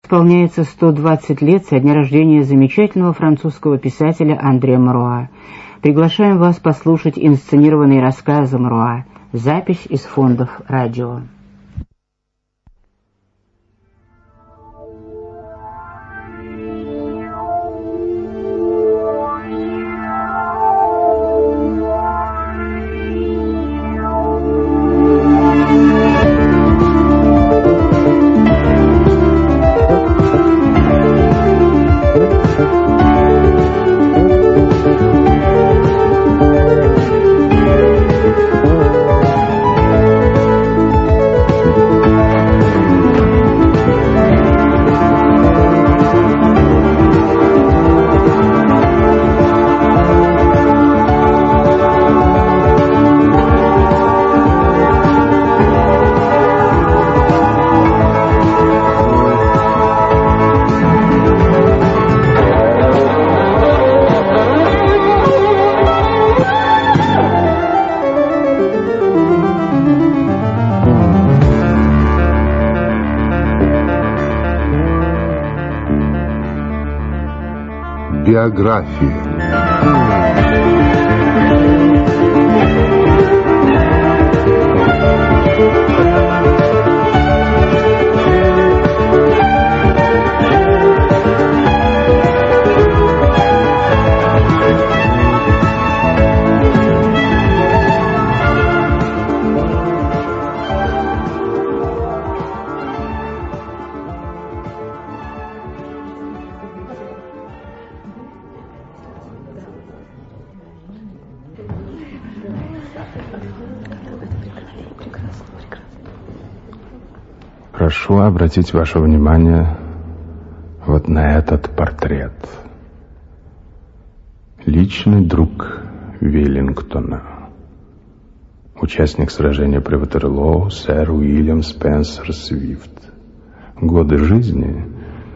Исполняется 120 лет со дня рождения замечательного французского писателя Андре Маруа. Приглашаем вас послушать инсценированные рассказы Маруа. Запись из фондов радио. Биография. Прошу обратить ваше внимание вот на этот портрет. Личный друг Веллингтона. Участник сражения при Ватерлоо, сэр Уильям Спенсер Свифт. Годы жизни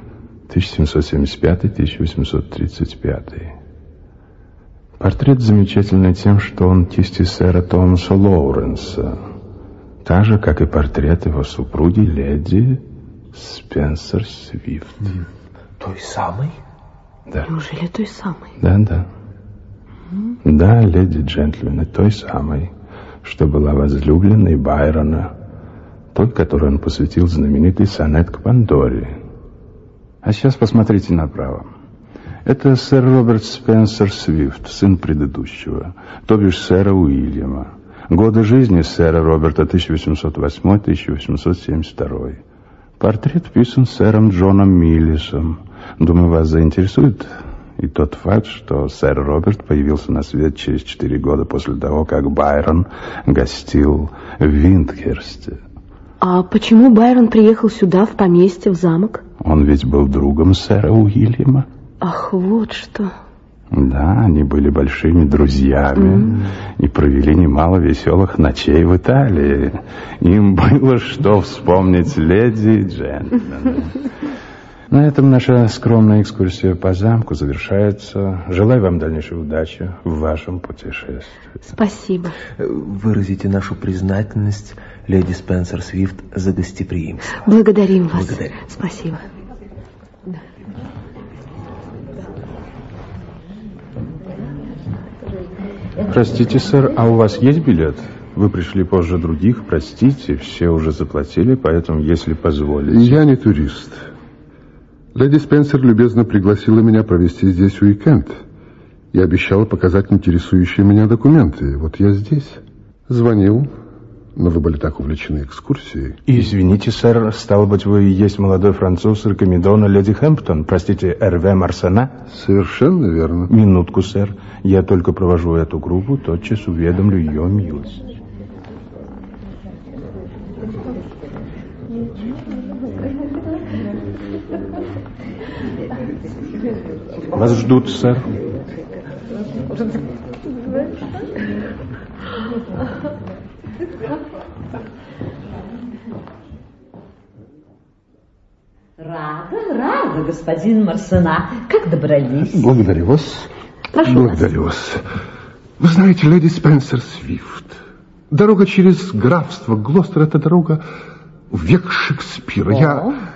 1775-1835. Портрет замечательный тем, что он кисти сэра Томаса Лоуренса, так же, как и портрет его супруги, леди Спенсер Свифт. Той самой? Да. Неужели той самой? Да. Да, леди джентльмены, той самой, что была возлюбленной Байрона, той, которой он посвятил знаменитый сонет к Пандоре. А сейчас посмотрите направо. Это сэр Роберт Спенсер Свифт, сын предыдущего, то бишь сэра Уильяма. Годы жизни сэра Роберта 1808-1872. Портрет вписан сэром Джоном Миллисом. Думаю, вас заинтересует и тот факт, что сэр Роберт появился на свет через 4 года после того, как Байрон гостил в Виндхерсте. А почему Байрон приехал сюда, в поместье, в замок? Он ведь был другом сэра Уильяма. Ах, вот что. Да, они были большими друзьями и провели немало веселых ночей в Италии. Им было что вспомнить, леди и джентльмены. На этом наша скромная экскурсия по замку завершается. Желаю вам дальнейшей удачи в вашем путешествии. Спасибо. Выразите нашу признательность, леди Спенсер Свифт, за гостеприимство. Благодарим вас. Благодарим. Спасибо. Простите, сэр, а у вас есть билет? Вы пришли позже других, простите, все уже заплатили, поэтому, если позволите... Я не турист. Леди Спенсер любезно пригласила меня провести здесь уикенд и обещала показать интересующие меня документы. Вот я здесь. Звонил, но вы были так увлечены экскурсией. Извините, сэр, стало быть, вы и есть молодой француз Рекомендона леди Хэмптон, простите, Эрве Марсена? Совершенно верно. Минутку, сэр, я только провожу эту группу, тотчас уведомлю ее милость. Вас ждут, сэр. Рада, господин Марсена. Как добрались? Благодарю вас. Прошу Благодарю вас. Вы знаете, леди Спенсер Свифт, дорога через графство Глостер — это дорога в век Шекспира.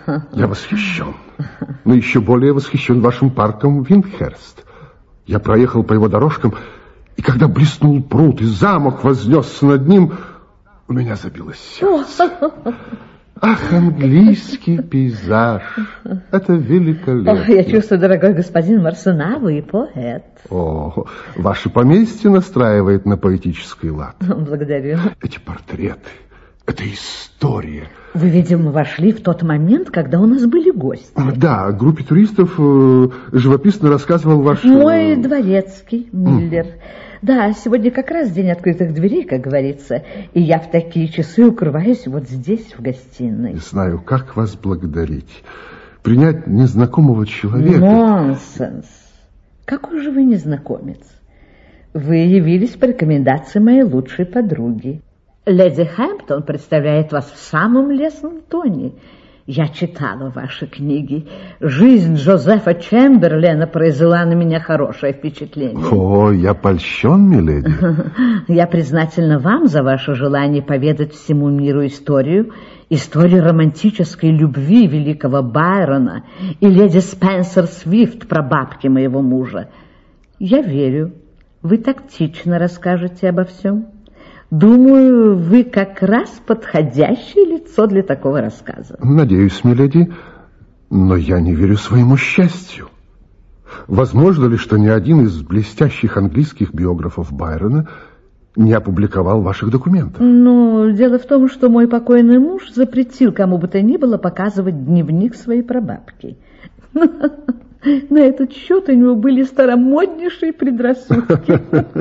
Я восхищен. Но еще более восхищен вашим парком Виндхерст. Я проехал по его дорожкам, и когда блеснул пруд и замок вознесся над ним, у меня забилось сердце. Ах, английский пейзаж. Это великолепно. Я чувствую, дорогой господин Марсена, вы поэт. О, ваше поместье настраивает на поэтический лад. Благодарю. Эти портреты, это история. Вы, видимо, вошли в тот момент, когда у нас были гости. Да, группе туристов живописно рассказывал ваш... Мой дворецкий, Миллер. Да, сегодня как раз день открытых дверей, как говорится, и я в такие часы укрываюсь вот здесь, в гостиной. Не знаю, как вас благодарить. Принять незнакомого человека... Нонсенс. Какой же вы незнакомец? Вы явились по рекомендации моей лучшей подруги. Леди Хэмптон представляет вас в самом лестном тоне. Я читала ваши книги. Жизнь Джозефа Чемберлена произвела на меня хорошее впечатление. О, я польщен, миледи. Я признательна вам за ваше желание поведать всему миру историю романтической любви великого Байрона и леди Спенсер Свифт, прабабки моего мужа. Я верю, вы тактично расскажете обо всем. Думаю, вы как раз подходящее лицо для такого рассказа. Надеюсь, миледи, но я не верю своему счастью. Возможно ли, что ни один из блестящих английских биографов Байрона не опубликовал ваших документов? Ну, дело в том, что мой покойный муж запретил кому бы то ни было показывать дневник своей прабабки. На этот счет у него были старомоднейшие предрассудки.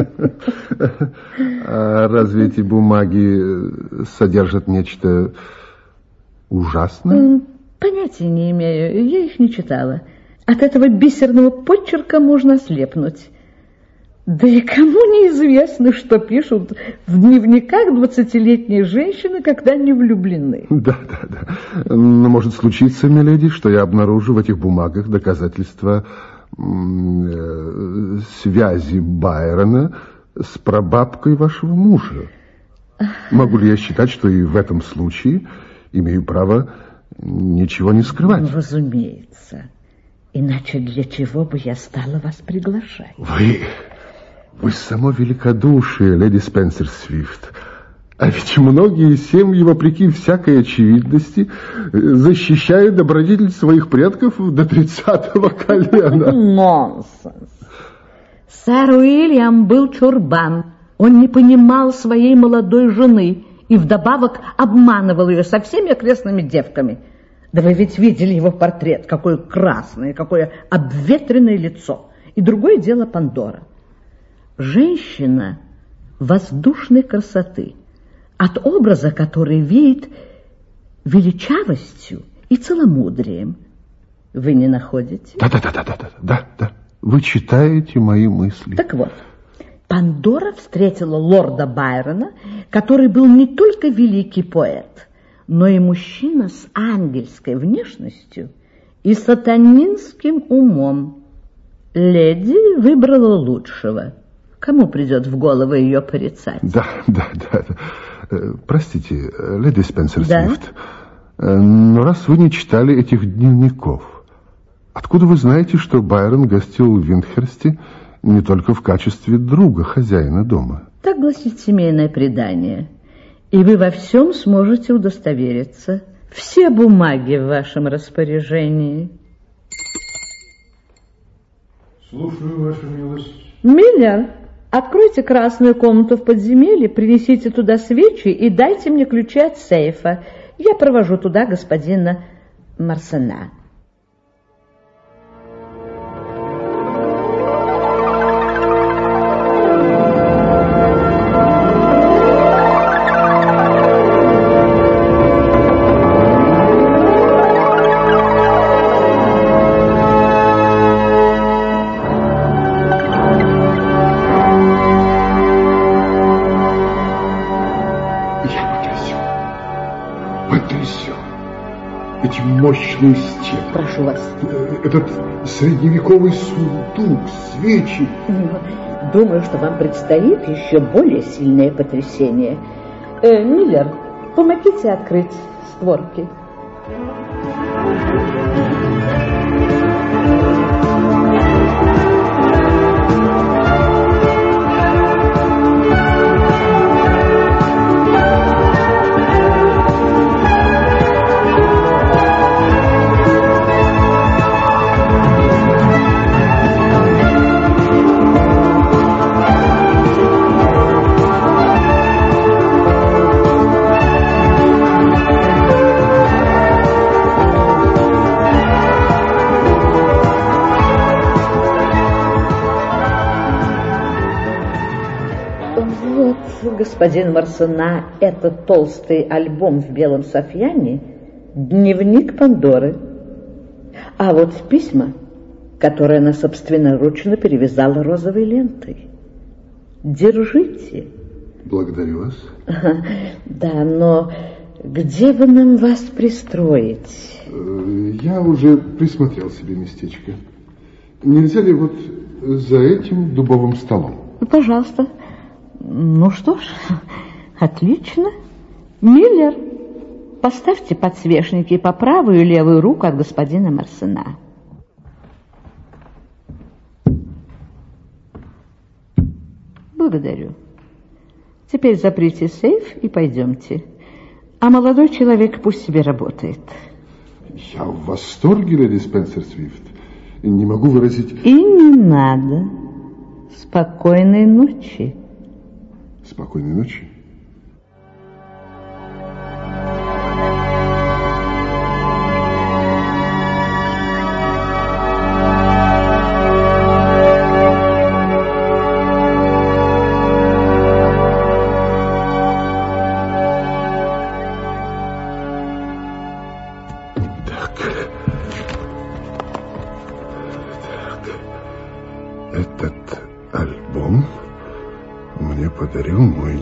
А разве эти бумаги содержат нечто ужасное? Понятия не имею, я их не читала. От этого бисерного почерка можно ослепнуть. Да и кому неизвестно, что пишут в дневниках 20-летние женщины, когда не влюблены. Да. Но может случиться, миледи, что я обнаружу в этих бумагах доказательства связи Байрона с прабабкой вашего мужа. Могу ли я считать, что и в этом случае имею право ничего не скрывать? Ну, разумеется. Иначе для чего бы я стала вас приглашать? Вы само великодушие, леди Спенсер Свифт. А ведь многие семьи, вопреки всякой очевидности, защищают добродетель своих предков до 30-го колена. Нонсенс. Сэр Уильям был чурбан. Он не понимал своей молодой жены и вдобавок обманывал ее со всеми окрестными девками. Да вы ведь видели его портрет, какое красное, какое обветренное лицо. И другое дело Пандора. Женщина воздушной красоты, от образа которой веет величавостью и целомудрием. Вы не находите? Да. Вы читаете мои мысли. Так вот, Пандора встретила лорда Байрона, который был не только великий поэт, но и мужчина с ангельской внешностью и сатанинским умом. Леди выбрала лучшего. Кому придет в голову ее порицать? Да. Простите, леди Спенсер Свифт, но раз вы не читали этих дневников, откуда вы знаете, что Байрон гостил в Виндхерсте не только в качестве друга хозяина дома? Так гласит семейное предание. И вы во всем сможете удостовериться. Все бумаги в вашем распоряжении. Слушаю, ваша милость. Миллер, откройте красную комнату в подземелье, принесите туда свечи и дайте мне ключи от сейфа. Я провожу туда господина Марсена. Мощные стены. Прошу вас. Этот средневековый сундук, свечи. Думаю, что вам предстоит еще более сильное потрясение. Миллер, помогите открыть створки. Господин Марсена, этот толстый альбом в белом софьяне — дневник Пандоры. А вот письма, которые она собственноручно перевязала розовой лентой. Держите. Благодарю вас. Да, но где бы нам вас пристроить? Я уже присмотрел себе местечко. Нельзя ли вот за этим дубовым столом? Ну, пожалуйста. Ну что ж, отлично. Миллер, поставьте подсвечники по правую и левую руку от господина Марсена. Благодарю. Теперь заприте сейф и пойдемте. А молодой человек пусть себе работает. Я в восторге, леди Спенсер Свифт. Не могу выразить... И не надо. Спокойной ночи. Спокойной ночи. Этот альбом мне подарил мой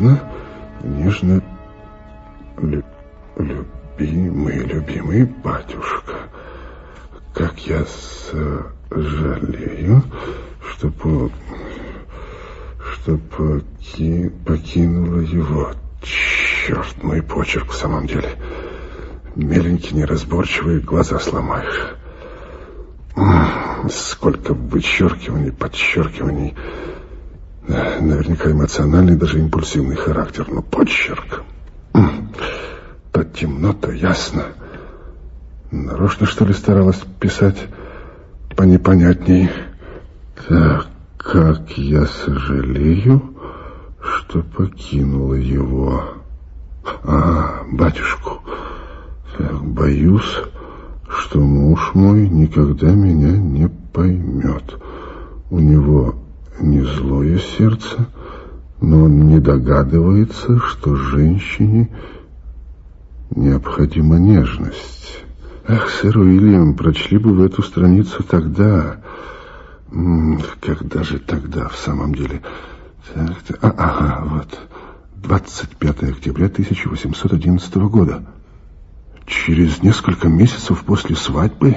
любимый батюшка. Как я сожалею, что покинула его. Черт, мой почерк в самом деле. Меленький, неразборчивый, глаза сломаешь. Сколько вычеркиваний, подчеркиваний. Наверняка эмоциональный, даже импульсивный характер, но почерк. То темно, то ясно. Нарочно, что ли, старалась писать понепонятней. Так, как я сожалею, что покинула его. Батюшку. Так, боюсь, что муж мой никогда меня не поймет. У него не злое сердце, но он не догадывается, что женщине необходима нежность. Ах, сэр Уильям, прочли бы вы эту страницу тогда. Когда же тогда, в самом деле? Вот. 25 октября 1811 года. Через несколько месяцев после свадьбы.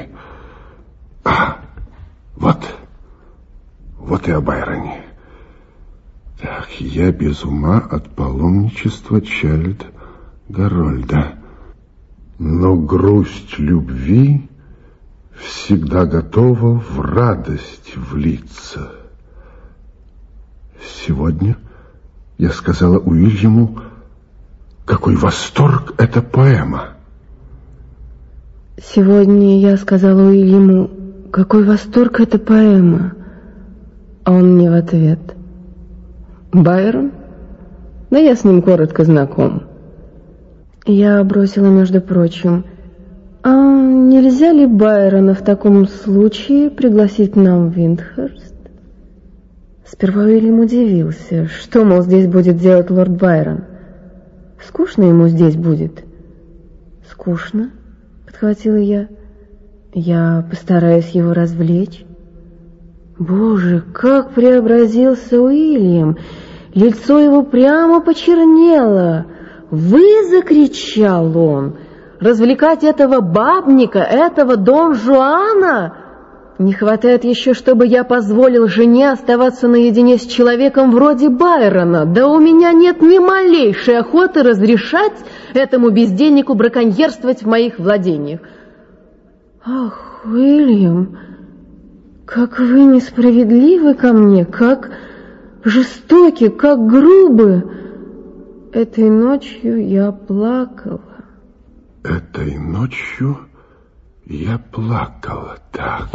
Вот и о Байроне. Так, я без ума от паломничества Чайльд Гарольда. Но грусть любви всегда готова в радость влиться. Сегодня я сказала Уильяму, какой восторг эта поэма. Сегодня я сказала Уильяму, какой восторг эта поэма. А он мне в ответ: Байрон? Да я с ним коротко знаком. Я бросила, между прочим: а нельзя ли Байрона в таком случае пригласить к нам в Виндхерст? Сперва Уильям удивился, что, мол, здесь будет делать лорд Байрон. Скучно ему здесь будет. Скучно, подхватила я. Я постараюсь его развлечь. Боже, как преобразился Уильям! Лицо его прямо почернело. «Вы!» — закричал он. «Развлекать этого бабника, этого Дон Жуана? Не хватает еще, чтобы я позволил жене оставаться наедине с человеком вроде Байрона. Да у меня нет ни малейшей охоты разрешать этому бездельнику браконьерствовать в моих владениях. Ах, Уильям, как вы несправедливы ко мне, как жестоки, как грубы. Этой ночью я плакала. Этой ночью я плакала. Так.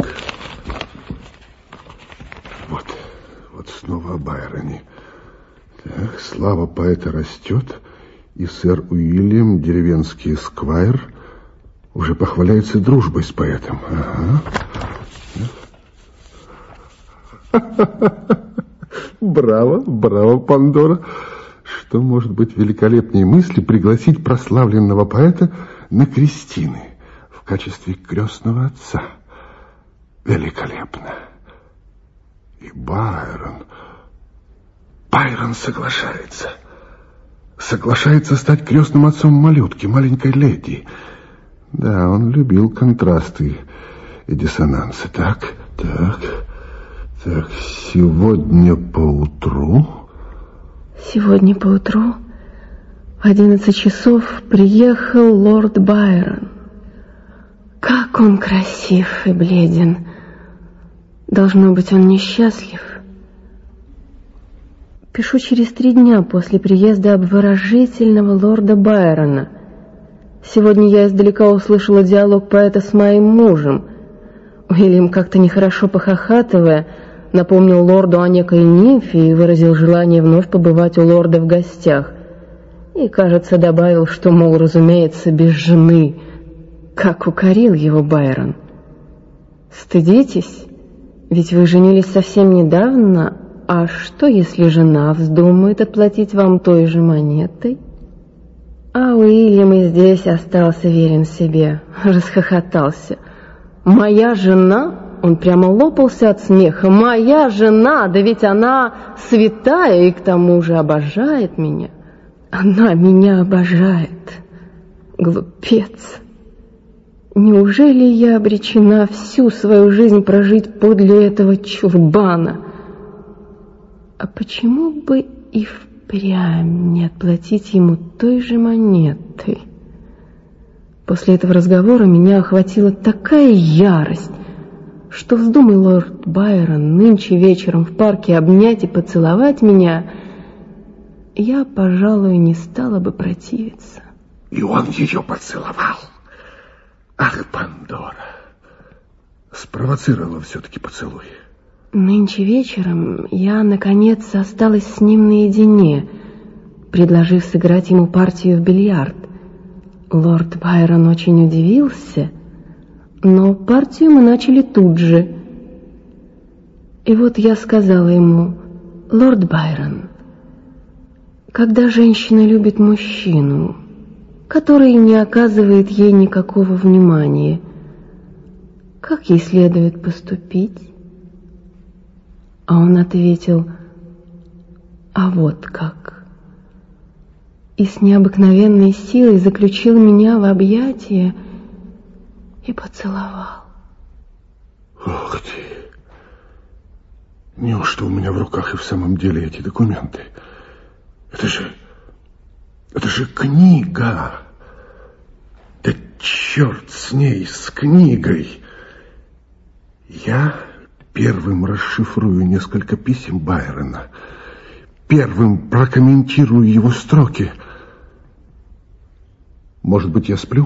Вот снова о Байроне. Так, слава поэта растет, и сэр Уильям, деревенский эсквайр, уже похваляется дружбой с поэтом. Ага. Браво, Пандора. Что может быть великолепнее мысли пригласить прославленного поэта на крестины в качестве крестного отца? Великолепно. И Байрон соглашается. Соглашается стать крестным отцом малютки, маленькой леди. Да, он любил контрасты и диссонансы. Так, сегодня поутру... Сегодня поутру в 11 часов приехал лорд Байрон. Как он красив и бледен. Должно быть, он несчастлив. Пишу через 3 дня после приезда обворожительного лорда Байрона. Сегодня я издалека услышала диалог поэта с моим мужем. Уильям, как-то нехорошо похохатывая, напомнил лорду о некой нимфе и выразил желание вновь побывать у лорда в гостях. И, кажется, добавил, что, мол, разумеется, без жены. Как укорил его Байрон. Стыдитесь, ведь вы женились совсем недавно, а что, если жена вздумает отплатить вам той же монетой? А Уильям и здесь остался верен себе, расхохотался. «Моя жена?» Он прямо лопался от смеха. «Моя жена, да ведь она святая и к тому же обожает меня. Она меня обожает. Глупец! Неужели я обречена всю свою жизнь прожить подле этого чурбана? А почему бы и впрямь не отплатить ему той же монетой?» После этого разговора меня охватила такая ярость, что вздумай лорд Байрон нынче вечером в парке обнять и поцеловать меня, я, пожалуй, не стала бы противиться. И он ее поцеловал. Ах, Пандора, спровоцировала все-таки поцелуй. Нынче вечером я, наконец, осталась с ним наедине, предложив сыграть ему партию в бильярд. Лорд Байрон очень удивился, но партию мы начали тут же. И вот я сказала ему: «Лорд Байрон, когда женщина любит мужчину, который не оказывает ей никакого внимания, как ей следует поступить?» А он ответил: «А вот как». И с необыкновенной силой заключил меня в объятия и поцеловал. Ох ты! Неужто у меня в руках и в самом деле эти документы? Это же книга! Да черт с ней, с книгой! Я первым расшифрую несколько писем Байрона, первым прокомментирую его строки. Может быть, я сплю?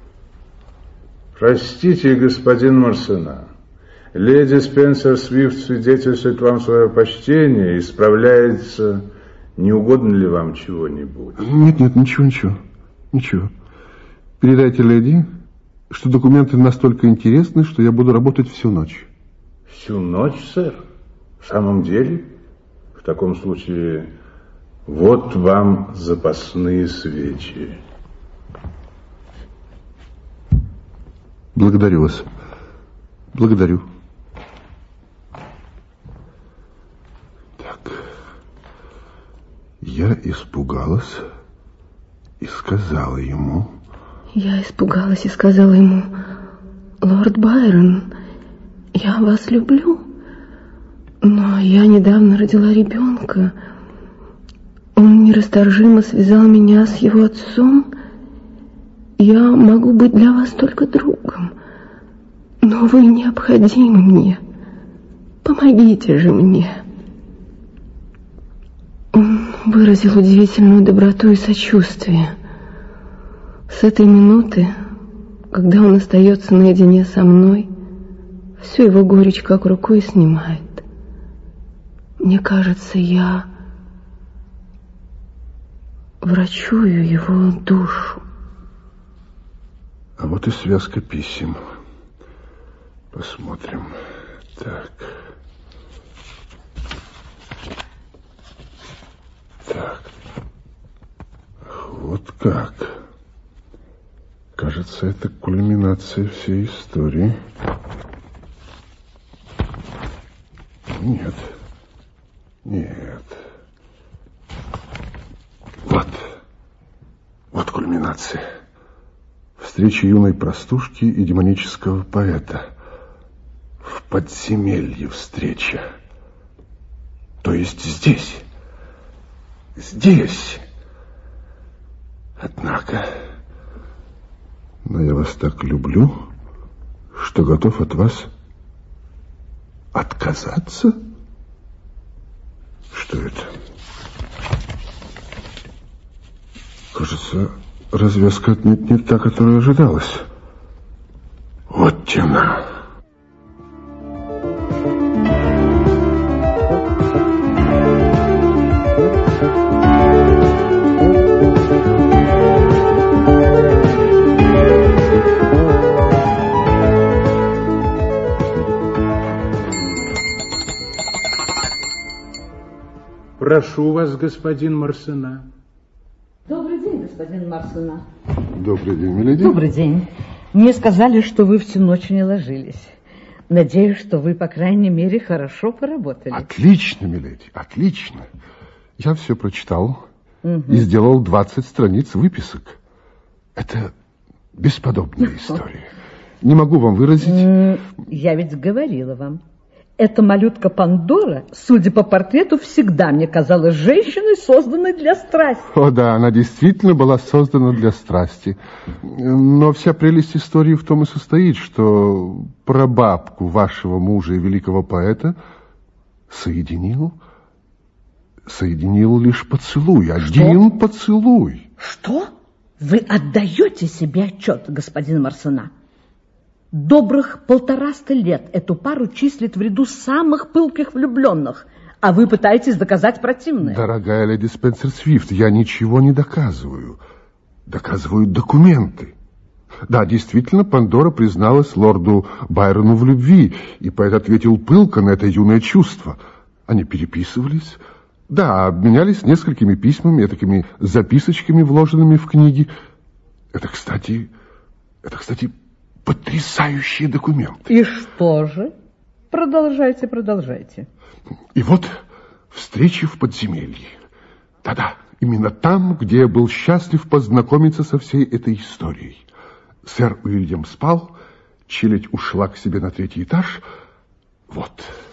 Простите, господин Марсена, леди Спенсер Свифт свидетельствует вам свое почтение и справляется. Не угодно ли вам чего-нибудь? Нет, ничего. Передайте леди, что документы настолько интересны, что я буду работать всю ночь. Всю ночь, сэр? В самом деле? В таком случае, вот вам запасные свечи. Благодарю вас. Благодарю. Так. Я испугалась и сказала ему... Я испугалась и сказала ему: «Лорд Байрон, я вас люблю, но я недавно родила ребенка. Он нерасторжимо связал меня с его отцом. Я могу быть для вас только другом. Но вы необходимы мне. Помогите же мне. Он выразил удивительную доброту и сочувствие. С этой минуты, когда он остается наедине со мной, всю его горечь как рукой снимает. Мне кажется, я врачую его душу. А вот и связка писем. Посмотрим. Так. Вот как. Кажется, это кульминация всей истории. Нет. Вот кульминация. Встреча юной простушки и демонического поэта. В подземелье встреча. То есть здесь. Однако... Но я вас так люблю, что готов от вас отказаться? Что это? Кажется, развязка отнюдь не та, которая ожидалась. Вот тена. Прошу вас, господин Марсена. Добрый день, господин Марсена. Добрый день, миледи. Добрый день. Мне сказали, что вы всю ночь не ложились. Надеюсь, что вы, по крайней мере, хорошо поработали. Отлично, миледи, отлично. Я все прочитал и сделал 20 страниц выписок. Это бесподобная история. Не могу вам выразить... Я ведь говорила вам. Эта малютка Пандора, судя по портрету, всегда мне казалась женщиной, созданной для страсти. О да, она действительно была создана для страсти. Но вся прелесть истории в том и состоит, что прабабку вашего мужа и великого поэта соединил лишь поцелуй. Один поцелуй. Что? Вы отдаете себе отчет, господин Марсена? Добрых 150 лет эту пару числит в ряду самых пылких влюбленных, а вы пытаетесь доказать противное. Дорогая леди Спенсер Свифт, я ничего не доказываю. Доказывают документы. Да, действительно, Пандора призналась лорду Байрону в любви, и поэт ответил пылко на это юное чувство. Они переписывались, да, обменялись несколькими письмами, такими записочками, вложенными в книги. Это, кстати, потрясающие документы. И что же? Продолжайте. И вот встреча в подземелье. Да-да, именно там, где я был счастлив познакомиться со всей этой историей. Сэр Уильям спал, челядь ушла к себе на 3-й этаж. Вот,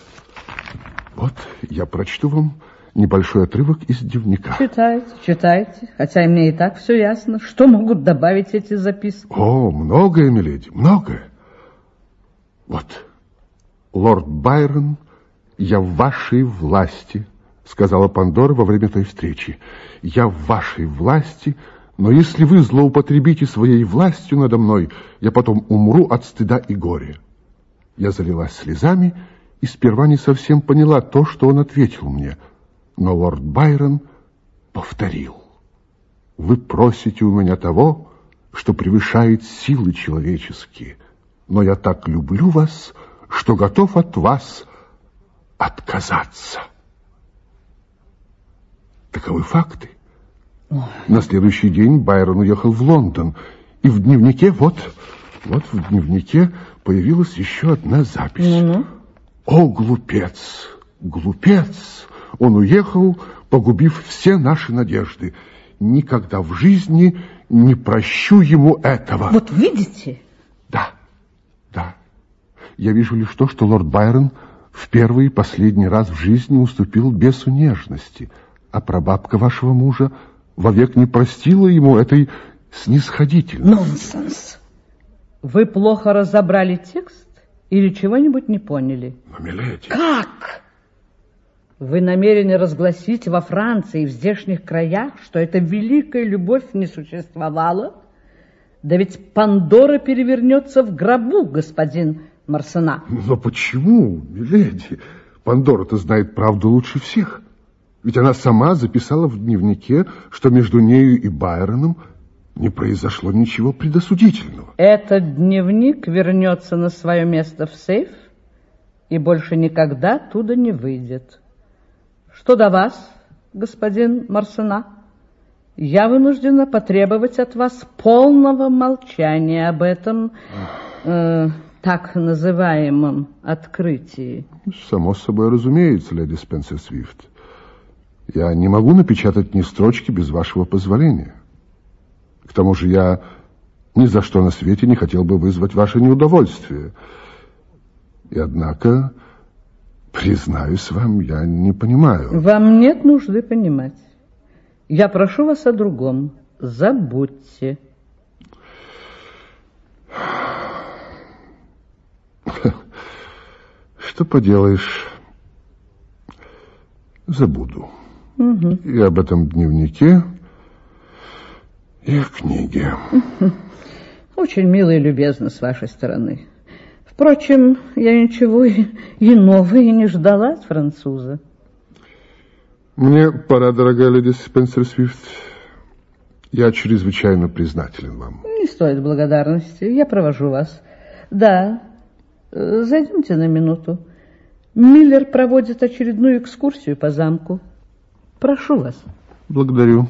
я прочту вам небольшой отрывок из дневника. Читайте, хотя и мне и так все ясно. Что могут добавить эти записки? О, многое, миледи, многое. Вот, лорд Байрон, я в вашей власти, сказала Пандора во время той встречи. Я в вашей власти, но если вы злоупотребите своей властью надо мной, я потом умру от стыда и горя. Я залилась слезами и сперва не совсем поняла то, что он ответил мне. Но лорд Байрон повторил. Вы просите у меня того, что превышает силы человеческие. Но я так люблю вас, что готов от вас отказаться. Таковы факты. На следующий день Байрон уехал в Лондон. И в дневнике, вот в дневнике появилась еще одна запись. О, глупец! Он уехал, погубив все наши надежды. Никогда в жизни не прощу ему этого. Вот видите? Да. Я вижу лишь то, что лорд Байрон в первый и последний раз в жизни уступил бесу нежности, а прабабка вашего мужа вовек не простила ему этой снисходительности. Нонсенс. Вы плохо разобрали текст Или чего-нибудь не поняли? Но, миледи... Как? Вы намерены разгласить во Франции и в здешних краях, что эта великая любовь не существовала? Да ведь Пандора перевернется в гробу, господин Марсена. Но почему, миледи? Пандора-то знает правду лучше всех. Ведь она сама записала в дневнике, что между нею и Байроном не произошло ничего предосудительного. Этот дневник вернется на свое место в сейф и больше никогда оттуда не выйдет. Что до вас, господин Марсена, я вынуждена потребовать от вас полного молчания об этом так называемом открытии. Само собой разумеется, леди Спенсер Свифт. Я не могу напечатать ни строчки без вашего позволения. К тому же я ни за что на свете не хотел бы вызвать ваше неудовольствие. И однако, признаюсь вам, я не понимаю. Вам нет нужды понимать. Я прошу вас о другом. Забудьте. Что поделаешь, забуду. Угу. И об этом дневнике, и о книге. Очень мило и любезно с вашей стороны. Впрочем, я ничего иного и не ждала от француза. Мне пора, дорогая леди Спенсер Свифт. Я чрезвычайно признателен вам. Не стоит благодарности. Я провожу вас. Да, зайдемте на минуту. Миллер проводит очередную экскурсию по замку. Прошу вас. Благодарю.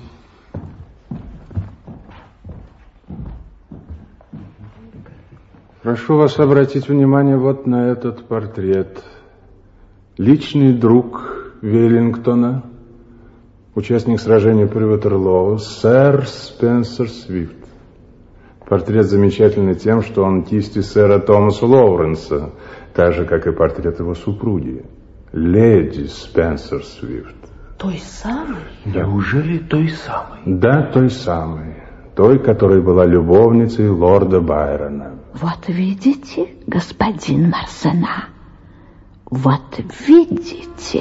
Прошу вас обратить внимание вот на этот портрет. Личный друг Веллингтона, участник сражения при Ватерлоо, сэр Спенсер Свифт. Портрет замечательный тем, что он кисти сэра Томаса Лоуренса, так же, как и портрет его супруги, леди Спенсер Свифт. Той самой? Неужели той самой? Да, той самой. Той, которая была любовницей лорда Байрона. Вот видите, господин Марсена, вот видите.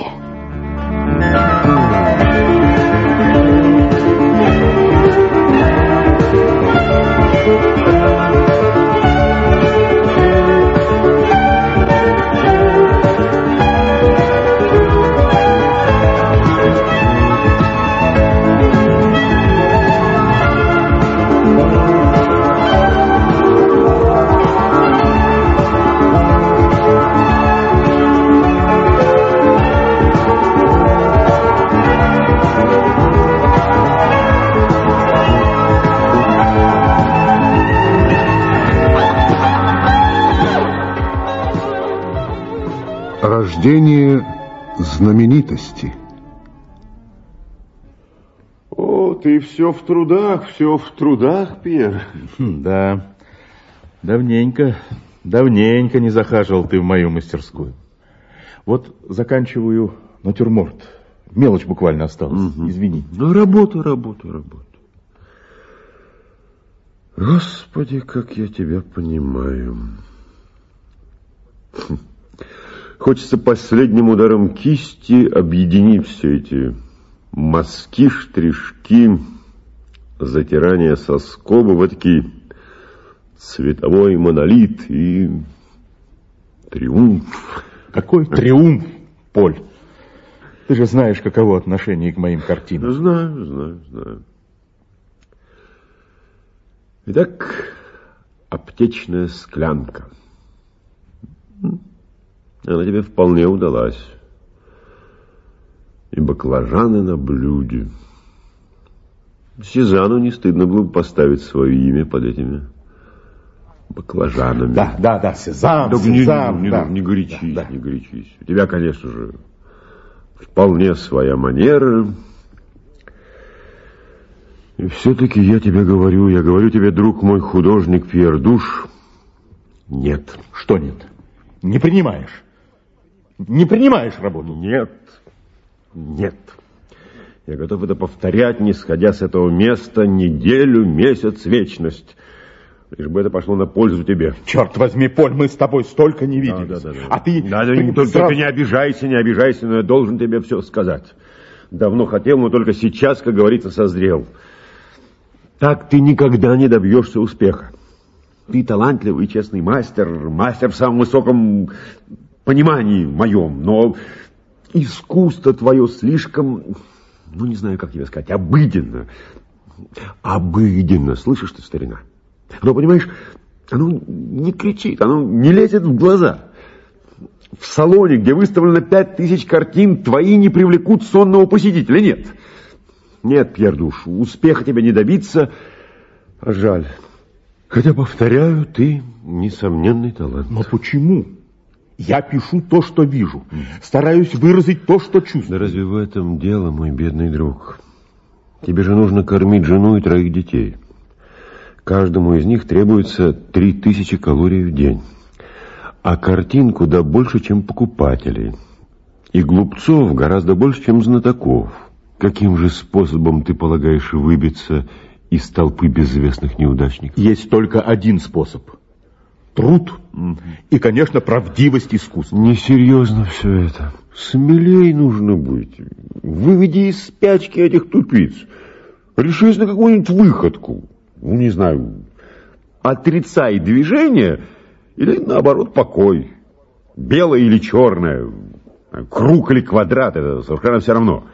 Рождение знаменитости. О, ты все в трудах, Пьер. Да, давненько не захаживал ты в мою мастерскую. Вот заканчиваю натюрморт. Мелочь буквально осталась, извини. Ну, работа. Господи, как я тебя понимаю. Хочется последним ударом кисти объединить все эти мазки, штришки, затирание соскоба в этакий цветовой монолит и триумф. Какой триумф, Поль? Ты же знаешь, каково отношение к моим картинам. Знаю. Итак, аптечная склянка. Она тебе вполне удалась. И баклажаны на блюде. Сезанну не стыдно было бы поставить свое имя под этими баклажанами. Да, Сезанн. Не горячись. У тебя, конечно же, вполне своя манера. И все-таки я говорю тебе, друг мой, художник Пьер Душ, нет. Что нет? Не принимаешь? Не принимаешь работу? Нет. Я готов это повторять, не сходя с этого места неделю, месяц, вечность. Лишь бы это пошло на пользу тебе. Черт возьми, Поль, мы с тобой столько не виделись. Да. А ты... Только ты не обижайся, но я должен тебе все сказать. Давно хотел, но только сейчас, как говорится, созрел. Так ты никогда не добьешься успеха. Ты талантливый, честный мастер в самом высоком понимании моем, но искусство твое слишком, не знаю, как тебе сказать, обыденно. Обыденно, слышишь ты, старина? Но, понимаешь, оно не кричит, оно не лезет в глаза. В салоне, где выставлено 5000 картин, твои не привлекут сонного посетителя, нет. Нет, Пьер Душ, успеха тебе не добиться, а жаль. Хотя, повторяю, ты несомненный талант. Но почему? Я пишу то, что вижу. Стараюсь выразить то, что чувствую. Да разве в этом дело, мой бедный друг? Тебе же нужно кормить жену и 3 детей. Каждому из них требуется 3000 калорий в день. А картин куда больше, чем покупателей. И глупцов гораздо больше, чем знатоков. Каким же способом ты полагаешь выбиться из толпы безвестных неудачников? Есть только один способ. Труд и, конечно, правдивость искусства. Несерьезно все это. Смелей нужно быть. Выведи из спячки этих тупиц. Решись на какую-нибудь выходку. Не знаю, отрицай движение или, наоборот, покой. Белое или черное, круг или квадрат, это совершенно все равно.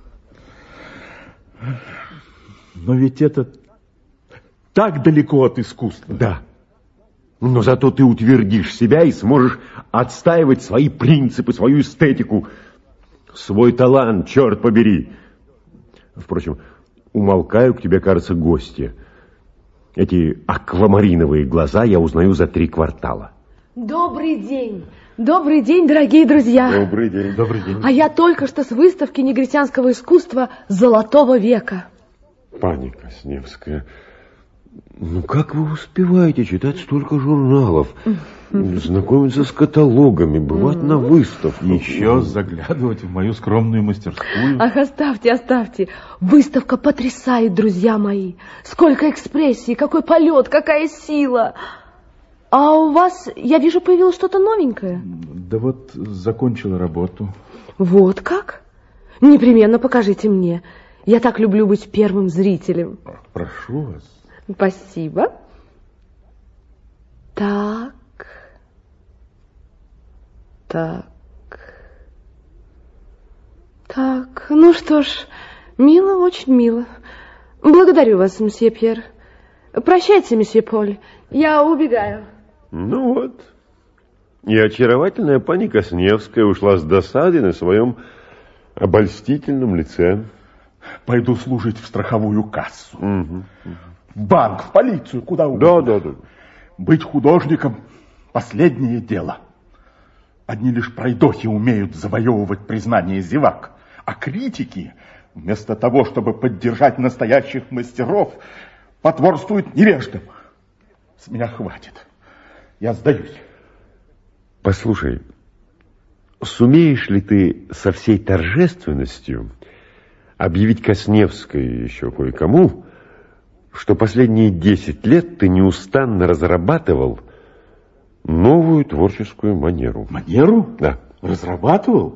Но ведь это так далеко от искусства. Да. Но зато ты утвердишь себя и сможешь отстаивать свои принципы, свою эстетику, свой талант, черт побери. Впрочем, умолкаю, к тебе, кажется, гости. Эти аквамариновые глаза я узнаю за 3 квартала. Добрый день, дорогие друзья. Добрый день. Добрый день. А я только что с выставки негритянского искусства Золотого века. Пани Косневская, как вы успеваете читать столько журналов, знакомиться с каталогами, бывать на выставках? Еще заглядывать в мою скромную мастерскую. Ах, оставьте. Выставка потрясает, друзья мои. Сколько экспрессий, какой полет, какая сила. А у вас, я вижу, появилось что-то новенькое. Да вот, закончила работу. Вот как? Непременно покажите мне. Я так люблю быть первым зрителем. Прошу вас. Спасибо. Так. Ну что ж, мило, очень мило. Благодарю вас, мсье Пьер. Прощайте, мсье Поль. Я убегаю. Ну вот. И очаровательная пани Косневская ушла с досады на своем обольстительном лице. Пойду служить в страховую кассу. В банк, в полицию, куда угодно. Да. Быть художником – последнее дело. Одни лишь пройдохи умеют завоевывать признание зевак, а критики, вместо того, чтобы поддержать настоящих мастеров, потворствуют невеждам. С меня хватит. Я сдаюсь. Послушай, сумеешь ли ты со всей торжественностью объявить Косневской и еще кое-кому, что последние 10 лет ты неустанно разрабатывал новую творческую манеру? Манеру? Да. Разрабатывал?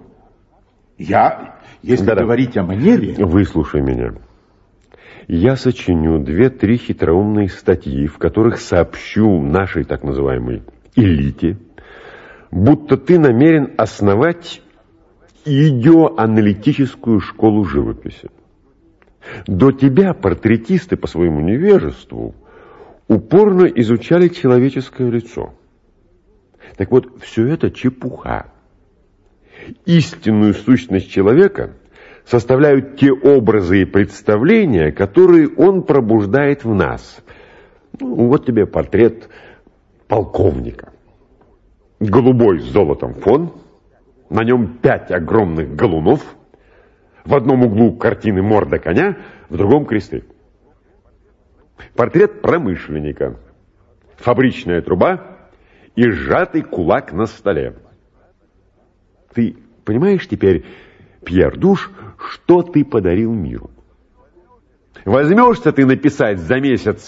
Если говорить о манере... Выслушай меня. Я сочиню 2-3 хитроумные статьи, в которых сообщу нашей так называемой элите, будто ты намерен основать идеоаналитическую школу живописи. До тебя портретисты по своему невежеству упорно изучали человеческое лицо. Так вот, все это чепуха. Истинную сущность человека составляют те образы и представления, которые он пробуждает в нас. Вот тебе портрет полковника. Голубой с золотом фон, на нем 5 огромных галунов, в одном углу картины морда коня, в другом кресты. Портрет промышленника, фабричная труба и сжатый кулак на столе. Ты понимаешь теперь, Пьер Душ, что ты подарил миру? Возьмешься ты написать за месяц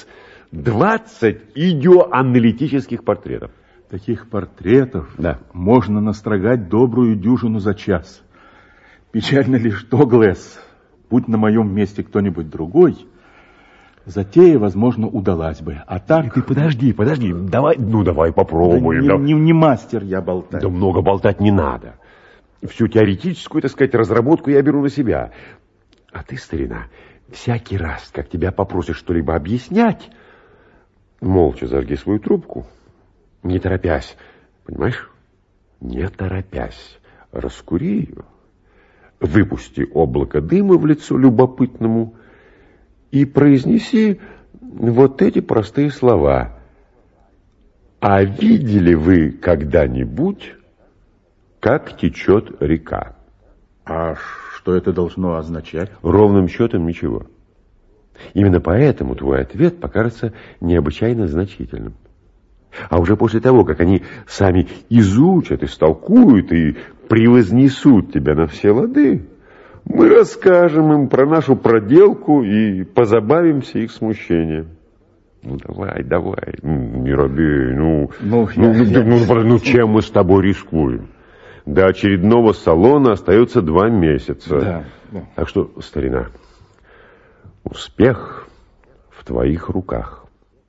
20 идеоаналитических портретов. Таких портретов можно настрогать добрую дюжину за час. Печально лишь то, Глэс, будь на моем месте кто-нибудь другой, затея, возможно, удалась бы. А так... Ты подожди, давай попробуем. Да не мастер я болтать. Да много болтать не надо. Всю теоретическую, так сказать, разработку я беру на себя. А ты, старина, всякий раз, как тебя попросят что-либо объяснять, молча зажги свою трубку, не торопясь, понимаешь? Не торопясь, раскури ее, выпусти облако дыма в лицо любопытному и произнеси вот эти простые слова. А видели вы когда-нибудь, как течет река? А что это должно означать? Ровным счетом ничего. Именно поэтому твой ответ покажется необычайно значительным. А уже после того, как они сами изучат, истолкуют и превознесут тебя на все лады, мы расскажем им про нашу проделку и позабавимся их смущением. Ну, давай, Миробей, чем мы с тобой рискуем? До очередного салона остается 2 месяца. Да. Так что, старина, успех в твоих руках.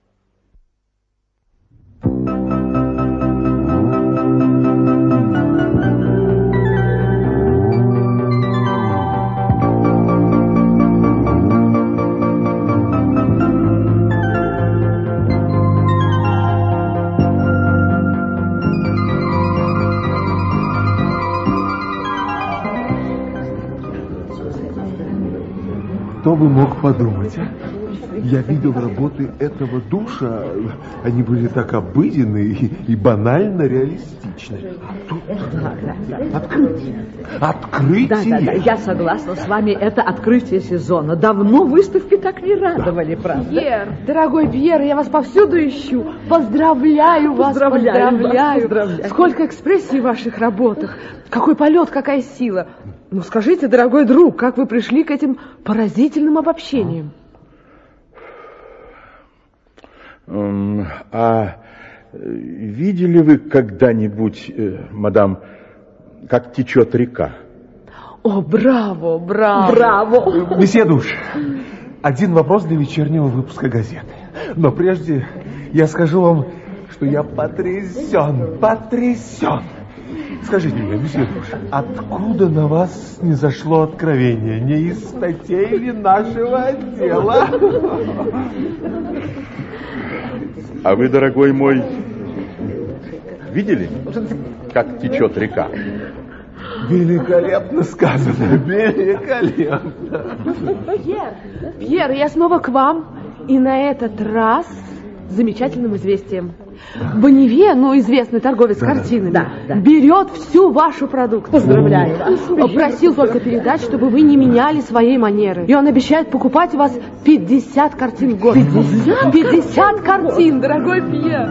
Кто бы мог подумать? Я видел работы этого душа, они были так обыденны и банально реалистичны. А тут открытие. Да, я согласна с вами, это открытие сезона. Давно выставки так не радовали, правда? Пьер, дорогой Пьер, я вас повсюду ищу. Поздравляю вас, поздравляю. Сколько экспрессий в ваших работах. Какой полет, какая сила. Ну, скажите, дорогой друг, как вы пришли к этим поразительным обобщениям? Видели вы когда-нибудь, мадам, как течет река? О, браво. Месье Душ, один вопрос для вечернего выпуска газеты. Но прежде я скажу вам, что я потрясен. Скажите мне, месье Душ, откуда на вас снизошло откровение? Не из статей ли нашего отдела? А вы, дорогой мой, видели, как течет река? Великолепно сказано, великолепно. Пьер, я снова к вам, и на этот раз с замечательным известием. Бонневье, известный торговец картинами, берет всю вашу продукцию. Поздравляю вас. Просил только передать, чтобы вы не меняли своей манеры. И он обещает покупать у вас 50 картин в год. 50 картин, дорогой Пьер.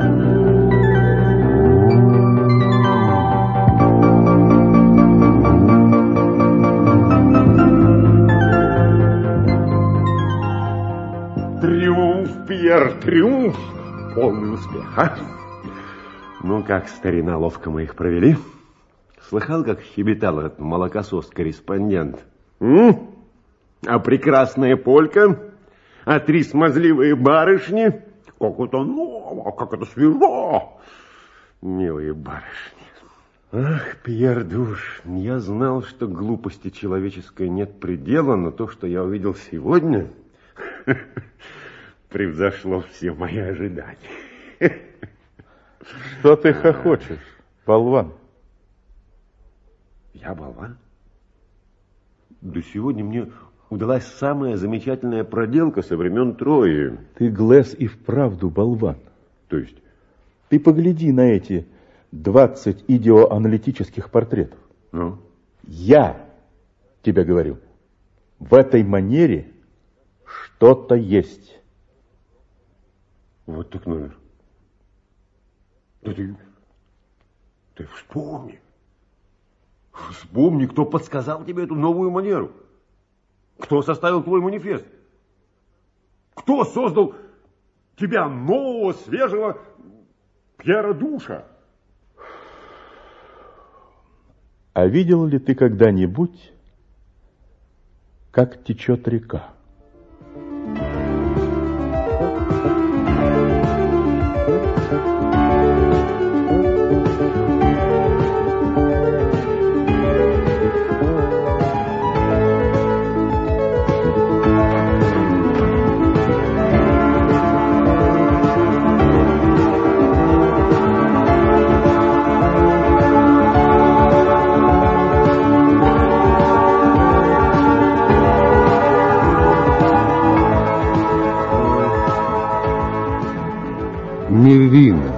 Триумф, Пьер, триумф! Полный успех, а? Ну, как, старина, ловко мы их провели? Слыхал, как щебетал этот молокосос-корреспондент? А прекрасная полька? А 3 смазливые барышни? Как это ново, как это свежо! Милые барышни. Ах, Пьер Душ, я знал, что глупости человеческой нет предела, но то, что я увидел сегодня... превзошло все мои ожидания. Что ты хохочешь, болван? Я болван? Да сегодня мне удалась самая замечательная проделка со времен Трои. Ты, Глэс, и вправду болван. То есть? Ты погляди на эти 20 идеоаналитических портретов. Ну? Я тебе говорю, в этой манере что-то есть. Вот так номер. Да ты вспомни. Вспомни, кто подсказал тебе эту новую манеру. Кто составил твой манифест. Кто создал тебя, нового, свежего Пьера Душа. А видел ли ты когда-нибудь, как течет река? Мивина.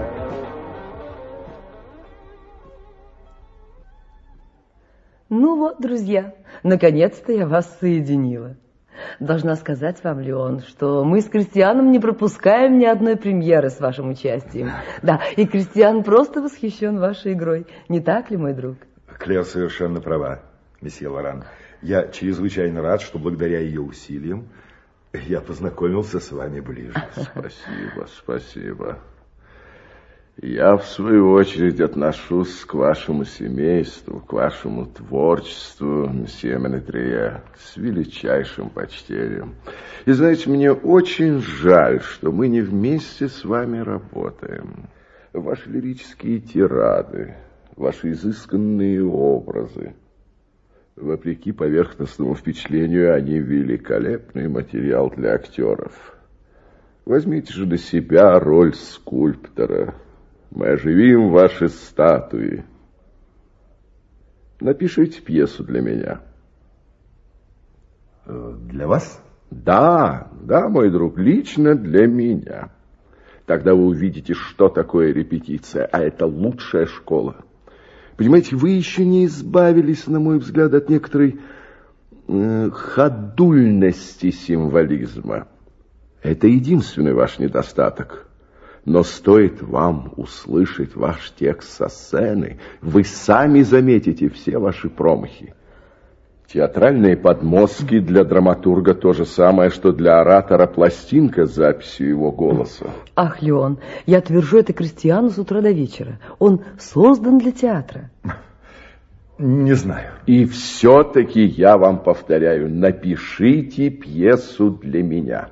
Ну вот, друзья, наконец-то я вас соединила. Должна сказать вам, Леон, что мы с Кристианом не пропускаем ни одной премьеры с вашим участием. Да, и Кристиан просто восхищен вашей игрой. Не так ли, мой друг? Клэр совершенно права, месье Лоран. Я чрезвычайно рад, что благодаря ее усилиям я познакомился с вами ближе. Спасибо, спасибо. Я, в свою очередь, отношусь к вашему семейству, к вашему творчеству, месье Менетрие, с величайшим почтением. И, знаете, мне очень жаль, что мы не вместе с вами работаем. Ваши лирические тирады, ваши изысканные образы, вопреки поверхностному впечатлению, они великолепный материал для актеров. Возьмите же на себя роль скульптора. Мы оживим ваши статуи. Напишите пьесу для меня. Для вас? Да, мой друг, лично для меня. Тогда вы увидите, что такое репетиция, а это лучшая школа. Понимаете, вы еще не избавились, на мой взгляд, от некоторой ходульности символизма. Это единственный ваш недостаток. Но стоит вам услышать ваш текст со сцены, вы сами заметите все ваши промахи. Театральные подмостки для драматурга то же самое, что для оратора пластинка с записью его голоса. Ах, Леон, я твержу это Кристиану с утра до вечера. Он создан для театра. Не знаю. И все-таки я вам повторяю, напишите пьесу для меня.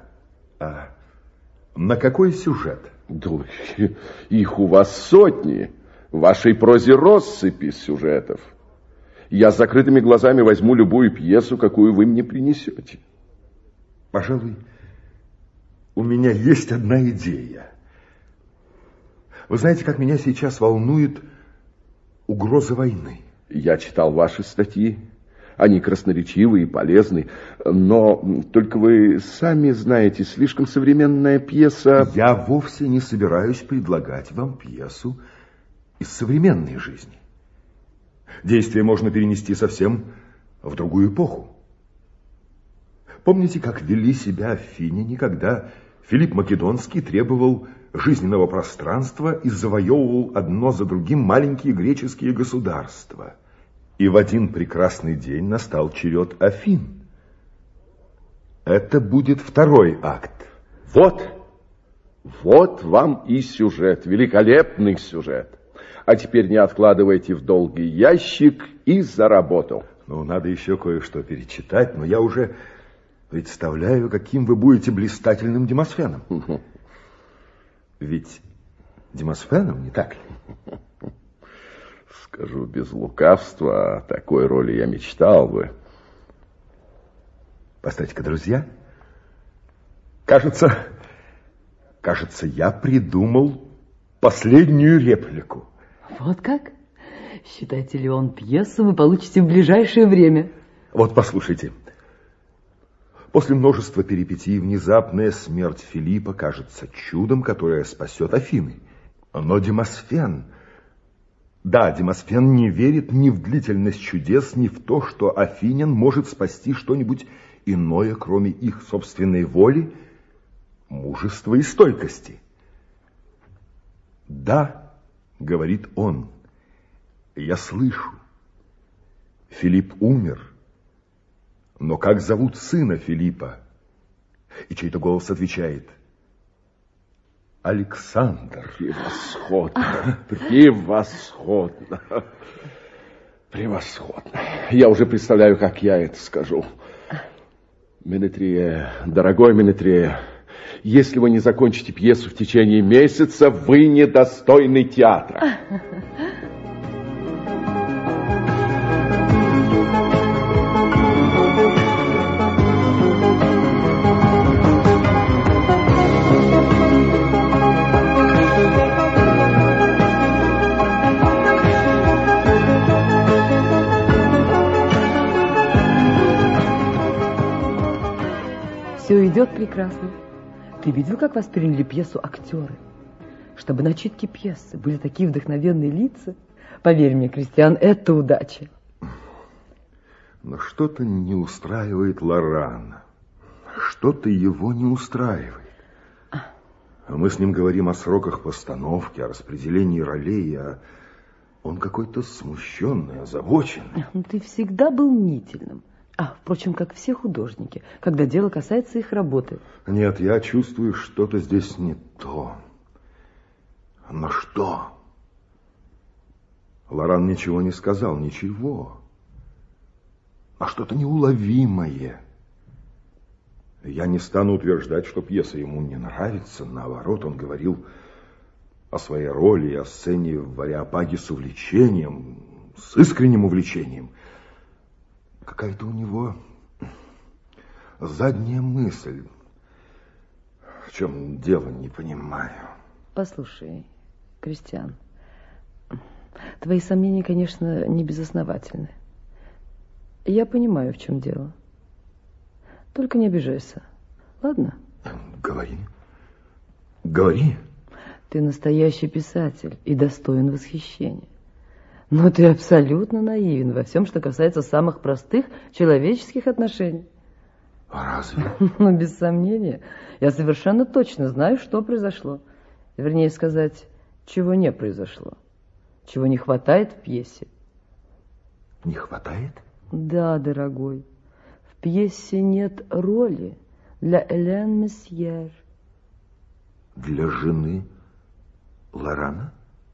На какой сюжет? Их у вас сотни. В вашей прозе россыпи сюжетов. Я с закрытыми глазами возьму любую пьесу, какую вы мне принесете. Пожалуй, у меня есть одна идея. Вы знаете, как меня сейчас волнует угроза войны? Я читал ваши статьи. Они красноречивы и полезны, но только вы сами знаете, слишком современная пьеса... Я вовсе не собираюсь предлагать вам пьесу из современной жизни. Действие можно перенести совсем в другую эпоху. Помните, как вели себя афиняне, когда Филипп Македонский требовал жизненного пространства и завоевывал одно за другим маленькие греческие государства? И в один прекрасный день настал черед Афин. Это будет второй акт. Вот вам и сюжет, великолепный сюжет. А теперь не откладывайте в долгий ящик и за работу. Надо еще кое-что перечитать, но я уже представляю, каким вы будете блистательным Демосфеном. Ведь Демосфеном, не так ли? Скажу без лукавства, о такой роли я мечтал бы. Постойте-ка, друзья. Кажется, я придумал последнюю реплику. Вот как? Считайте, Леон, пьесу вы получите в ближайшее время. Вот послушайте. После множества перипетий внезапная смерть Филиппа кажется чудом, которое спасет Афины. Но Демосфен не верит ни в длительность чудес, ни в то, что афинян может спасти что-нибудь иное, кроме их собственной воли, мужества и стойкости. Да, говорит он, я слышу, Филипп умер, но как зовут сына Филиппа? И чей-то голос отвечает, Александр. Превосходно, превосходно, превосходно. Я уже представляю, как я это скажу. Менетрие, дорогой Менетрие, если вы не закончите пьесу в течение месяца, вы недостойны театра. Все идет прекрасно. Ты видел, как восприняли пьесу актеры? Чтобы на читке пьесы были такие вдохновенные лица, поверь мне, Кристиан, это удача. Но что-то не устраивает Лорана. Что-то его не устраивает. А мы с ним говорим о сроках постановки, о распределении ролей, а он какой-то смущенный, озабоченный. Ты всегда был мнительным. Впрочем, как все художники, когда дело касается их работы. Нет, я чувствую, что-то здесь не то. Но что? Лоран ничего не сказал, ничего. А что-то неуловимое. Я не стану утверждать, что пьеса ему не нравится. Наоборот, он говорил о своей роли и о сцене в Ареопаге с увлечением, с искренним увлечением. Какая-то у него задняя мысль. В чем дело, не понимаю. Послушай, Кристиан, твои сомнения, конечно, не безосновательны. Я понимаю, в чем дело. Только не обижайся, ладно? Говори. Говори. Ты настоящий писатель и достоин восхищения. Но ты абсолютно наивен во всем, что касается самых простых человеческих отношений. Разве? Ну, без сомнения. Я совершенно точно знаю, что произошло. Вернее сказать, чего не произошло. Чего не хватает в пьесе. Не хватает? Да, дорогой. В пьесе нет роли для Элен Месьер. Для жены Лорана?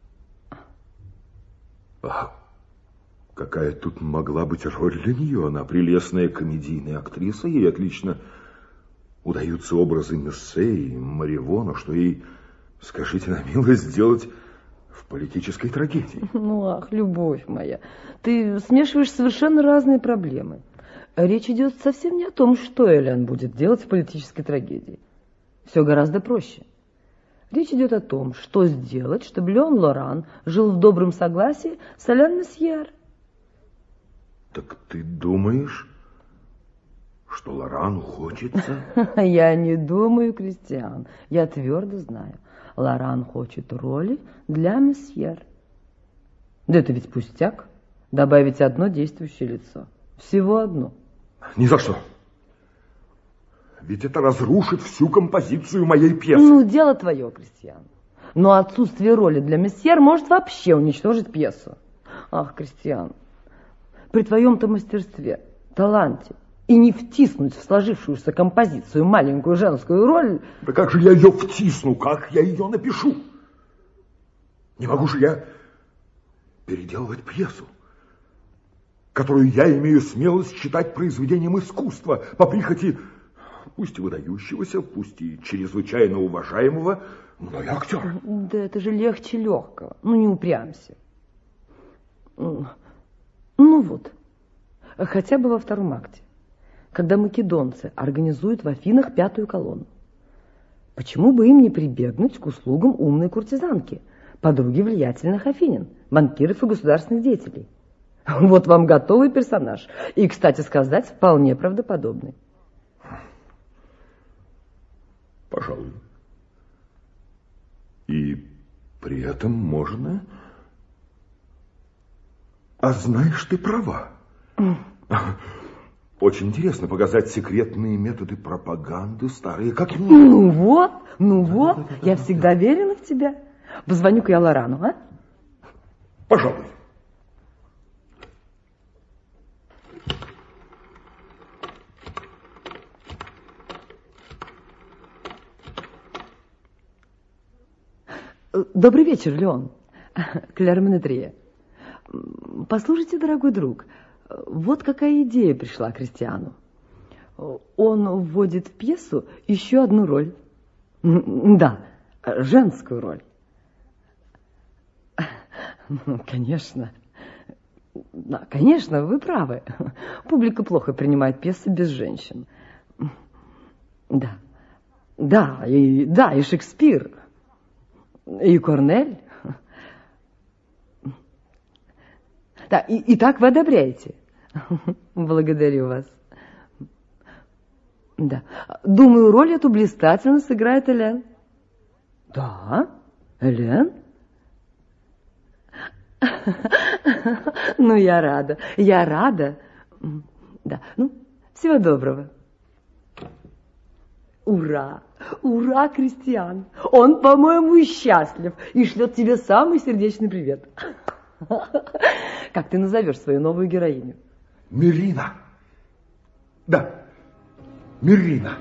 Какая тут могла быть роль для нее? Она прелестная комедийная актриса, ей отлично удаются образы Мессе и Маривона, что ей, скажите на милость, сделать в политической трагедии. Ну, любовь моя, ты смешиваешь совершенно разные проблемы. Речь идет совсем не о том, что Элен будет делать в политической трагедии. Все гораздо проще. Речь идет о том, что сделать, чтобы Леон Лоран жил в добром согласии с Элен Месьер. Так ты думаешь, что Лорану хочется? Я не думаю, Кристиан. Я твердо знаю. Лоран хочет роли для Месьер. Да это ведь пустяк. Добавить одно действующее лицо. Всего одно. Ни за что. Ведь это разрушит всю композицию моей пьесы. Ну, дело твое, Кристиан. Но отсутствие роли для Месьер может вообще уничтожить пьесу. Ах, Кристиан, при твоем-то мастерстве, таланте и не втиснуть в сложившуюся композицию маленькую женскую роль... Да как же я ее втисну? Как я ее напишу? Не могу же я переделывать пьесу, которую я имею смелость считать произведением искусства по прихоти... пусть и выдающегося, пусть и чрезвычайно уважаемого, но и актера. Да это же легче легкого. Ну, не упрямься. Ну вот, хотя бы во втором акте, когда македонцы организуют в Афинах 5-ю колонну. Почему бы им не прибегнуть к услугам умной куртизанки, подруги влиятельных афинян, банкиров и государственных деятелей? Вот вам готовый персонаж. И, кстати сказать, вполне правдоподобный. Пожалуй. И при этом можно... А знаешь, ты права. Очень интересно показать секретные методы пропаганды, старые как мир. Ну вот, я всегда верила в тебя. Позвоню-ка я Лорану, а? Пожалуй. Добрый вечер, Леон. Клэр Менетрия. Послушайте, дорогой друг, вот какая идея пришла Кристиану. Он вводит в пьесу еще одну роль. Да, женскую роль. Конечно. Да, конечно, вы правы. Публика плохо принимает пьесы без женщин. Да. Да, и Шекспир. И Корнель. Да, и так вы одобряете. Благодарю вас. Да. Думаю, роль эту блистательно сыграет Элен. Да? Элен? Ну, я рада. Я рада. Да. Ну, всего доброго. Ура! Ура, Кристиан! Он, по-моему, счастлив и шлет тебе самый сердечный привет. Как ты назовешь свою новую героиню? Мирина. Да, Мирина.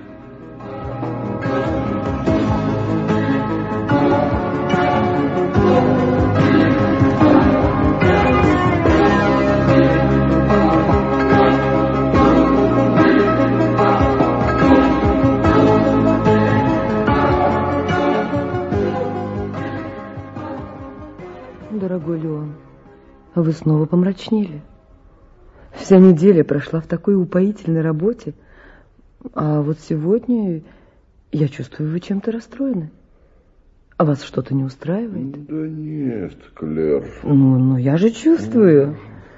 Дорогой Леон, вы снова помрачнели. Вся неделя прошла в такой упоительной работе, а вот сегодня я чувствую, вы чем-то расстроены. А вас что-то не устраивает? Да нет, Клэр. Ну я же чувствую.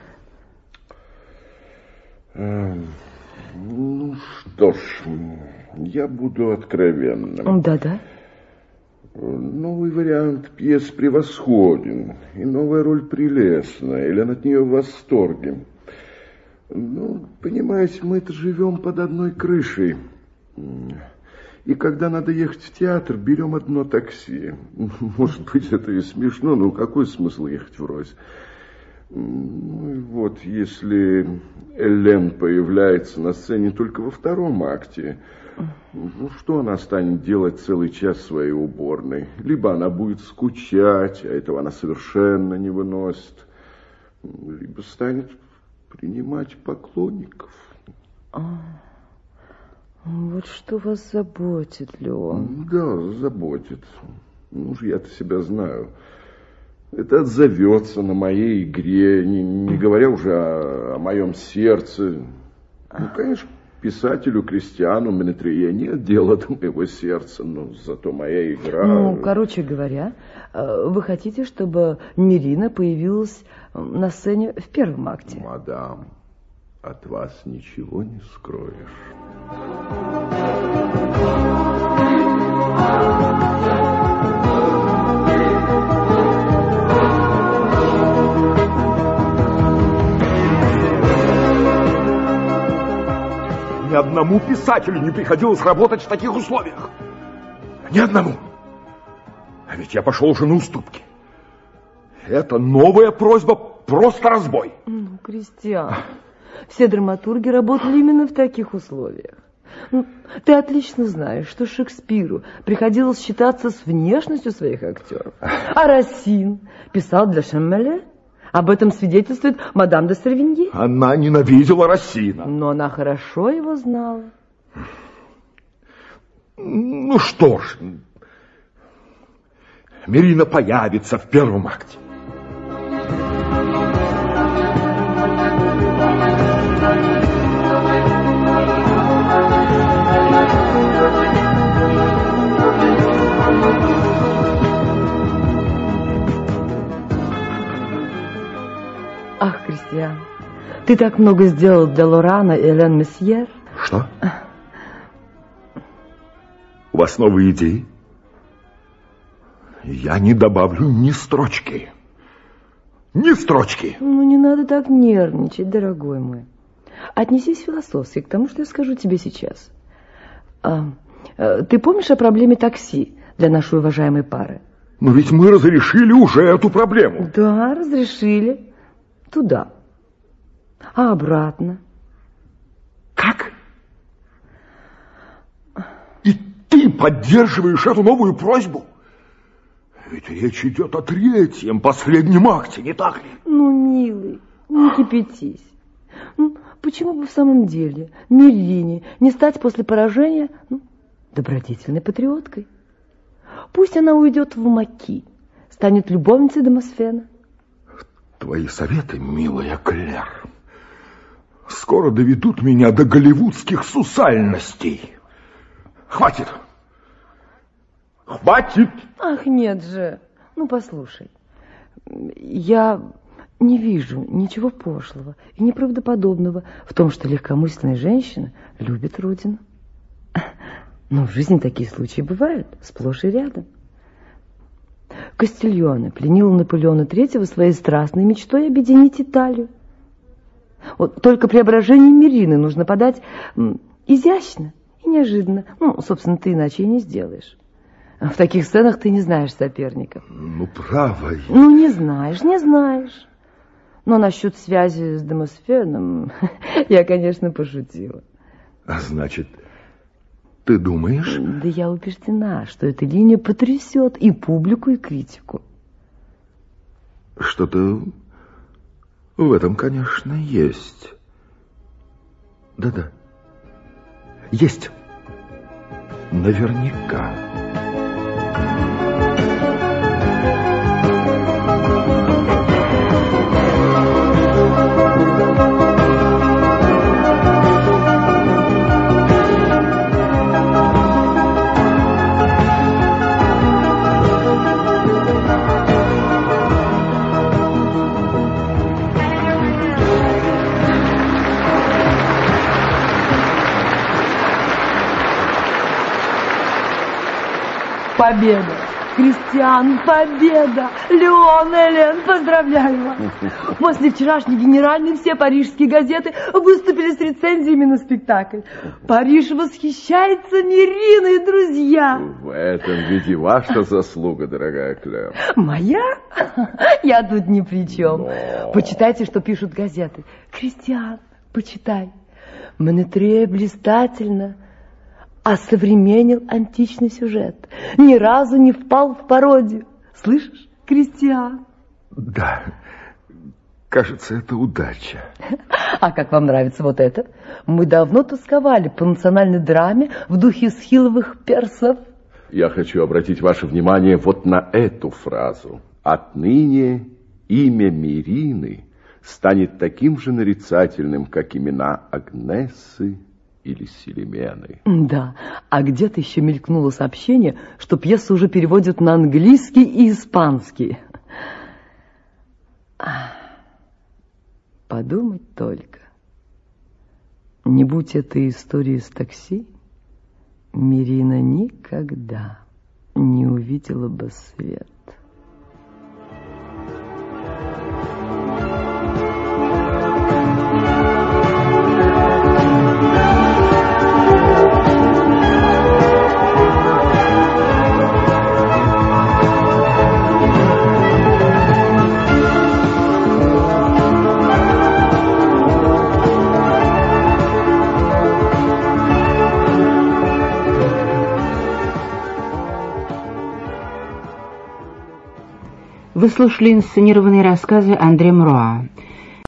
Ну что ж, я буду откровенным. Да-да. Новый вариант пьес превосходен, и новая роль прелестная, Элен от нее в восторге. Ну, понимаете, мы-то живем под одной крышей. И когда надо ехать в театр, берем одно такси. Может быть, это и смешно, но какой смысл ехать врозь? Ну и вот, если Элен появляется на сцене только во втором акте, ну, что она станет делать целый час в своей уборной? Либо она будет скучать, а этого она совершенно не выносит, либо станет принимать поклонников. Вот что вас заботит, Леон. Да, заботит. Ну, я-то себя знаю. Это отзовется на моей игре, не говоря уже о моем сердце. Ну, конечно, писателю Кристиану Менетрие нет дела до моего сердца, но зато моя игра... Ну, короче говоря, вы хотите, чтобы Мирина появилась на сцене в первом акте? Мадам, от вас ничего не скроешь. Ни одному писателю не приходилось работать в таких условиях. Ни одному. А ведь я пошел уже на уступки. Это новая просьба, просто разбой. Ну, Кристиан, все драматурги работали именно в таких условиях. Ну, ты отлично знаешь, что Шекспиру приходилось считаться с внешностью своих актеров. А Рассин писал для Шаммеле. Об этом свидетельствует мадам де Сервиньи. Она ненавидела Рассина. Но она хорошо его знала. Ну что ж, Мирина появится в первом акте. Ах, Кристиан, ты так много сделал для Лорана и Элен Месьер. Что? У вас новые идеи? Я не добавлю ни строчки. Ни строчки. Ну, не надо так нервничать, дорогой мой. Отнесись философски к тому, что я скажу тебе сейчас. Ты помнишь о проблеме такси для нашей уважаемой пары? Но ведь мы разрешили уже эту проблему. Да, разрешили. Туда. А обратно? Как? И ты поддерживаешь эту новую просьбу? Ведь речь идет о третьем, последнем акте, не так ли? Ну, милый, не кипятись. Ну, почему бы в самом деле Мирине не стать после поражения добродетельной патриоткой? Пусть она уйдет в Маки, станет любовницей Демосфена. Твои советы, милая Клэр, скоро доведут меня до голливудских сусальностей. Хватит! Хватит! Ах, нет же. Ну, послушай. Я не вижу ничего пошлого и неправдоподобного в том, что легкомысленная женщина любит родину. Но в жизни такие случаи бывают сплошь и рядом. Кастильоне пленил Наполеона III своей страстной мечтой объединить Италию. Вот только преображение Мирины нужно подать изящно и неожиданно. Ну, собственно, ты иначе и не сделаешь. В таких сценах ты не знаешь соперников. Ну, право. Ну, не знаешь. Но насчет связи с Демосфеном я, конечно, пошутила. А значит, ты думаешь? Да я убеждена, что эта линия потрясет и публику, и критику. Что-то в этом, конечно, есть. Да-да. Есть. Наверняка. Победа! Кристиан, победа! Леон, Элен, поздравляю вас! После вчерашней генеральной все парижские газеты выступили с рецензиями на спектакль. Париж восхищается Мириной, друзья! В этом виде ваша заслуга, дорогая Клэр. Моя? Я тут ни при чем. Почитайте, что пишут газеты. Кристиан, почитай. Менетре блистательно осовременил античный сюжет. Ни разу не впал в пародию. Слышишь, Кристиан? Да, кажется, это удача. А как вам нравится вот это? Мы давно тосковали по национальной драме в духе схиловых персов. Я хочу обратить ваше внимание вот на эту фразу. Отныне имя Мирины станет таким же нарицательным, как имена Агнессы или Селимены. Да, а где-то еще мелькнуло сообщение, что пьесу уже переводят на английский и испанский. Подумать только. Не будь этой истории с такси, Мирина никогда не увидела бы свет. Вы слушали инсценированные рассказы Андре Мруа.